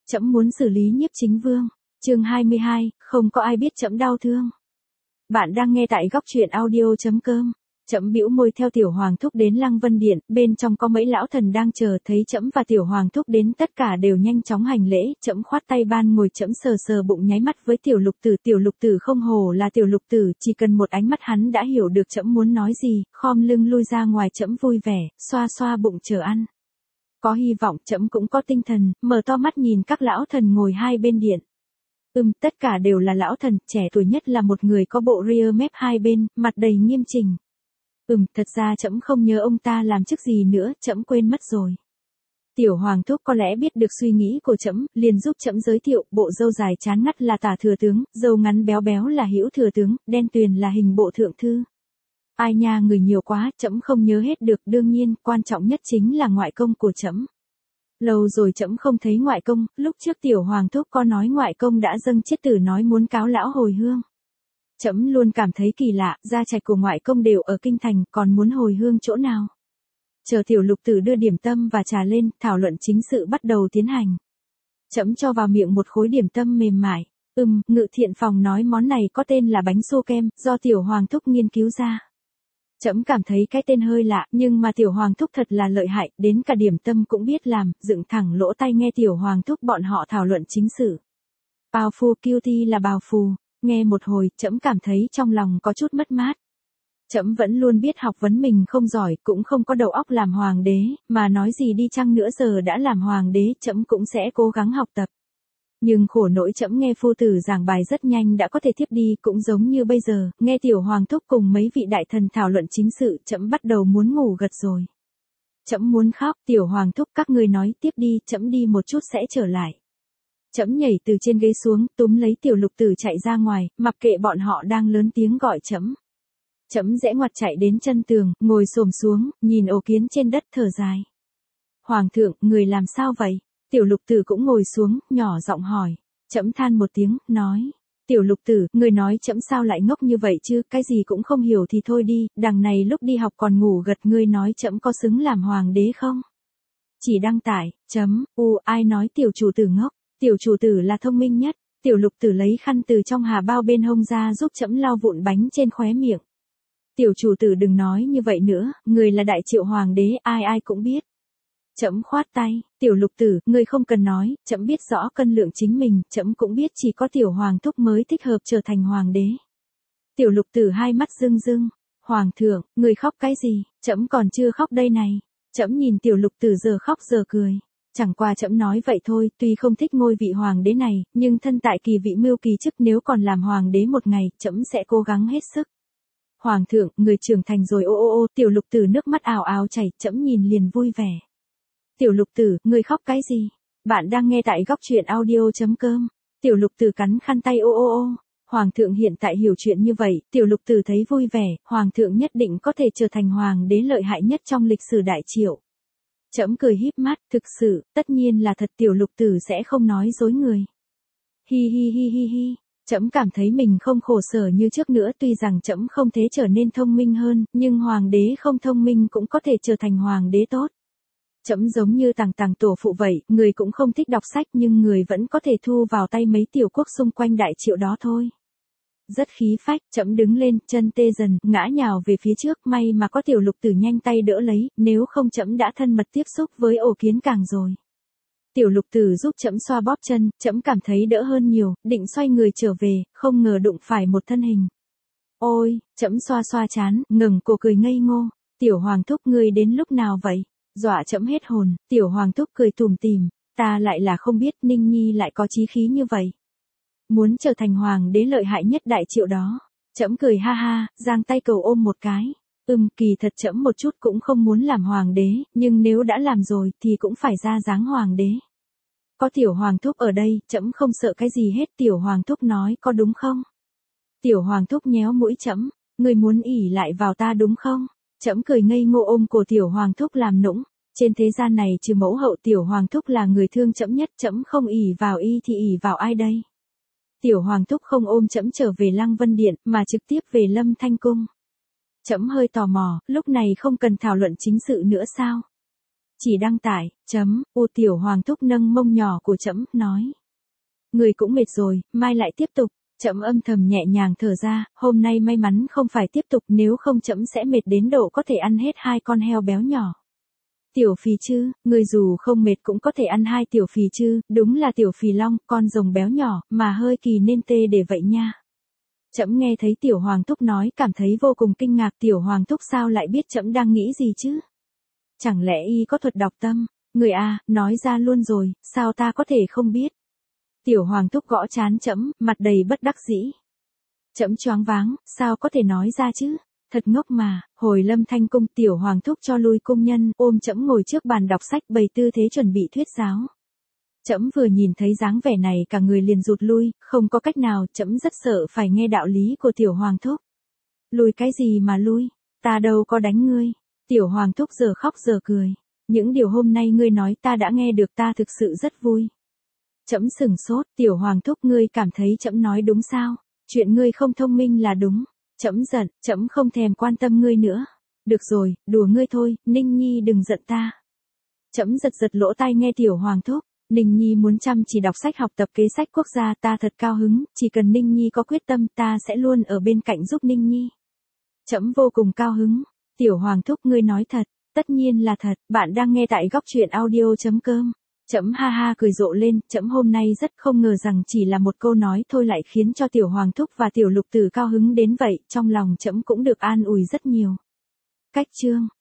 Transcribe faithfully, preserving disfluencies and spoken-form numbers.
Trẫm muốn xử lý Nhiếp Chính Vương. Chương hai mươi hai, không có ai biết trẫm đau thương. Bạn đang nghe tại góc truyện audio chấm com. Trẫm bĩu môi theo Tiểu Hoàng thúc đến Lăng Vân Điện, bên trong có mấy lão thần đang chờ, thấy trẫm và Tiểu Hoàng thúc đến tất cả đều nhanh chóng hành lễ, trẫm khoát tay ban ngồi, trẫm sờ sờ bụng nháy mắt với Tiểu Lục Tử, Tiểu Lục Tử không hổ là Tiểu Lục Tử, chỉ cần một ánh mắt hắn đã hiểu được trẫm muốn nói gì, khom lưng lui ra ngoài, trẫm vui vẻ, xoa xoa bụng chờ ăn. Có hy vọng, trẫm cũng có tinh thần, mở to mắt nhìn các lão thần ngồi hai bên điện. Ừm, tất cả đều là lão thần, trẻ tuổi nhất là một người có bộ ria mép hai bên, mặt đầy nghiêm chỉnh. Ừm, thật ra trẫm không nhớ ông ta làm chức gì nữa, trẫm quên mất rồi. Tiểu Hoàng thúc có lẽ biết được suy nghĩ của trẫm, liền giúp trẫm giới thiệu, bộ râu dài chán ngắt là Tả thừa tướng, râu ngắn béo béo là Hữu thừa tướng, đen tuyền là Hình bộ thượng thư. Ai nha, người nhiều quá, trẫm không nhớ hết được, đương nhiên, quan trọng nhất chính là ngoại công của trẫm. Lâu rồi trẫm không thấy ngoại công, lúc trước Tiểu Hoàng thúc có nói ngoại công đã dâng chiết tử nói muốn cáo lão hồi hương. Trẫm luôn cảm thấy kỳ lạ, gia trạch của ngoại công đều ở kinh thành, còn muốn hồi hương chỗ nào? Chờ Tiểu Lục Tử đưa điểm tâm và trà lên, thảo luận chính sự bắt đầu tiến hành. Trẫm cho vào miệng một khối điểm tâm mềm mại. Ừm, Ngự Thiện Phòng nói món này có tên là bánh xô kem, do Tiểu Hoàng thúc nghiên cứu ra. Trẫm cảm thấy cái tên hơi lạ, nhưng mà Tiểu Hoàng thúc thật là lợi hại, đến cả điểm tâm cũng biết làm, dựng thẳng lỗ tai nghe Tiểu Hoàng thúc bọn họ thảo luận chính sự. Bào phù cutie là bào phù, nghe một hồi, trẫm cảm thấy trong lòng có chút mất mát. Trẫm vẫn luôn biết học vấn mình không giỏi, cũng không có đầu óc làm hoàng đế, mà nói gì đi chăng nữa giờ đã làm hoàng đế, trẫm cũng sẽ cố gắng học tập. Nhưng khổ nỗi trẫm nghe phu tử giảng bài rất nhanh đã có thể tiếp đi, cũng giống như bây giờ, nghe Tiểu Hoàng thúc cùng mấy vị đại thần thảo luận chính sự, trẫm bắt đầu muốn ngủ gật rồi. Trẫm muốn khóc, Tiểu Hoàng thúc các ngươi nói tiếp đi, trẫm đi một chút sẽ trở lại. Trẫm nhảy từ trên ghế xuống, túm lấy Tiểu Lục Tử chạy ra ngoài, mặc kệ bọn họ đang lớn tiếng gọi trẫm. Trẫm rẽ ngoặt chạy đến chân tường, ngồi xổm xuống, nhìn ổ kiến trên đất thở dài. Hoàng thượng, người làm sao vậy? Tiểu Lục Tử cũng ngồi xuống, nhỏ giọng hỏi. Trẫm than một tiếng, nói. Tiểu Lục Tử, người nói trẫm sao lại ngốc như vậy chứ, cái gì cũng không hiểu thì thôi đi, đằng này lúc đi học còn ngủ gật, ngươi nói trẫm có xứng làm hoàng đế không? Chỉ đăng tải, chấm, u, ai nói tiểu chủ tử ngốc, tiểu chủ tử là thông minh nhất. Tiểu Lục Tử lấy khăn từ trong hà bao bên hông ra giúp trẫm lau vụn bánh trên khóe miệng. Tiểu chủ tử đừng nói như vậy nữa, người là đại triệu hoàng đế, ai ai cũng biết. Trẫm khoát tay, Tiểu Lục Tử, ngươi không cần nói, trẫm biết rõ cân lượng chính mình, trẫm cũng biết chỉ có Tiểu Hoàng thúc mới thích hợp trở thành hoàng đế. Tiểu Lục Tử hai mắt rưng rưng, Hoàng thượng, người khóc cái gì, trẫm còn chưa khóc đây này. Trẫm nhìn Tiểu Lục Tử giờ khóc giờ cười. Chẳng qua trẫm nói vậy thôi, tuy không thích ngôi vị hoàng đế này, nhưng thân tại kỳ vị mưu kỳ chức, nếu còn làm hoàng đế một ngày, trẫm sẽ cố gắng hết sức. Hoàng thượng, người trưởng thành rồi, ô ô ô, Tiểu Lục Tử nước mắt ào ào chảy, trẫm nhìn liền vui vẻ. Tiểu Lục Tử, người khóc cái gì? Bạn đang nghe tại góc truyện audio chấm com. Tiểu Lục Tử cắn khăn tay, ô ô ô. Hoàng thượng hiện tại hiểu chuyện như vậy, Tiểu Lục Tử thấy vui vẻ, Hoàng thượng nhất định có thể trở thành hoàng đế lợi hại nhất trong lịch sử đại triệu. Trẫm cười híp mắt, thực sự, tất nhiên là thật, Tiểu Lục Tử sẽ không nói dối người. Hi hi hi hi hi. Trẫm cảm thấy mình không khổ sở như trước nữa, tuy rằng trẫm không thể trở nên thông minh hơn, nhưng hoàng đế không thông minh cũng có thể trở thành hoàng đế tốt. Trẫm giống như Tằng Tằng tổ phụ vậy, người cũng không thích đọc sách nhưng người vẫn có thể thu vào tay mấy tiểu quốc xung quanh đại triệu đó thôi. Rất khí phách, trẫm đứng lên, chân tê dần, ngã nhào về phía trước, may mà có Tiểu Lục Tử nhanh tay đỡ lấy, nếu không trẫm đã thân mật tiếp xúc với ổ kiến càng rồi. Tiểu Lục Tử giúp trẫm xoa bóp chân, trẫm cảm thấy đỡ hơn nhiều, định xoay người trở về, không ngờ đụng phải một thân hình. Ôi, trẫm xoa xoa chán, ngẩng cổ cười ngây ngô. Tiểu Hoàng thúc, ngươi đến lúc nào vậy? Dọa trẫm hết hồn. Tiểu Hoàng thúc cười tủm tỉm, ta lại là không biết Ninh Nhi lại có chí khí như vậy. Muốn trở thành hoàng đế lợi hại nhất đại triệu đó. Trẫm cười ha ha, giang tay cầu ôm một cái. Ừm, kỳ thật trẫm một chút cũng không muốn làm hoàng đế, nhưng nếu đã làm rồi thì cũng phải ra dáng hoàng đế. Có Tiểu Hoàng thúc ở đây, trẫm không sợ cái gì hết. Tiểu Hoàng thúc nói có đúng không? Tiểu Hoàng thúc nhéo mũi trẫm, ngươi muốn ỷ lại vào ta đúng không? Trẫm cười ngây ngô ôm cổ Tiểu Hoàng thúc làm nũng. Trên thế gian này trừ mẫu hậu, Tiểu Hoàng thúc là người thương trẫm nhất, trẫm không ỷ vào y thì ỷ vào ai đây? Tiểu Hoàng thúc không ôm trẫm trở về Lăng Vân Điện, mà trực tiếp về Lâm Thanh Cung. Trẫm hơi tò mò, lúc này không cần thảo luận chính sự nữa sao? Chỉ đăng tải, chấm, u tiểu hoàng thúc nâng mông nhỏ của trẫm nói. Người cũng mệt rồi, mai lại tiếp tục. Trẫm âm thầm nhẹ nhàng thở ra, hôm nay may mắn không phải tiếp tục, nếu không trẫm sẽ mệt đến độ có thể ăn hết hai con heo béo nhỏ. Tiểu phì chư, người dù không mệt cũng có thể ăn hai tiểu phì chư, đúng là tiểu phì long, con rồng béo nhỏ, mà hơi kỳ nên tê để vậy nha. Trẫm nghe thấy tiểu hoàng thúc nói cảm thấy vô cùng kinh ngạc, tiểu hoàng thúc sao lại biết trẫm đang nghĩ gì chứ? Chẳng lẽ y có thuật đọc tâm? Người à, nói ra luôn rồi, sao ta có thể không biết? Tiểu hoàng thúc gõ trán trẫm, mặt đầy bất đắc dĩ. Trẫm choáng váng, sao có thể nói ra chứ? Thật ngốc mà. Hồi Lâm Thanh cung, tiểu hoàng thúc cho lui cung nhân, ôm trẫm ngồi trước bàn đọc sách bày tư thế chuẩn bị thuyết giáo. Trẫm vừa nhìn thấy dáng vẻ này cả người liền rụt lui, không có cách nào, trẫm rất sợ phải nghe đạo lý của tiểu hoàng thúc. Lui cái gì mà lui? Ta đâu có đánh ngươi. Tiểu hoàng thúc giờ khóc giờ cười. Những điều hôm nay ngươi nói ta đã nghe được, ta thực sự rất vui. Trẫm sửng sốt, tiểu hoàng thúc, ngươi cảm thấy trẫm nói đúng sao? Chuyện ngươi không thông minh là đúng. Trẫm giận, trẫm không thèm quan tâm ngươi nữa. Được rồi, đùa ngươi thôi, Ninh Nhi đừng giận ta. Trẫm giật giật lỗ tai nghe tiểu hoàng thúc. Ninh Nhi muốn chăm chỉ đọc sách học tập kế sách quốc gia, ta thật cao hứng, chỉ cần Ninh Nhi có quyết tâm ta sẽ luôn ở bên cạnh giúp Ninh Nhi. Trẫm vô cùng cao hứng. Tiểu hoàng thúc, ngươi nói thật? Tất nhiên là thật, bạn đang nghe tại góc truyện audio chấm com. Trẫm ha ha cười rộ lên, trẫm hôm nay rất không ngờ rằng chỉ là một câu nói thôi lại khiến cho tiểu hoàng thúc và tiểu lục tử cao hứng đến vậy, trong lòng trẫm cũng được an ủi rất nhiều. Cách chương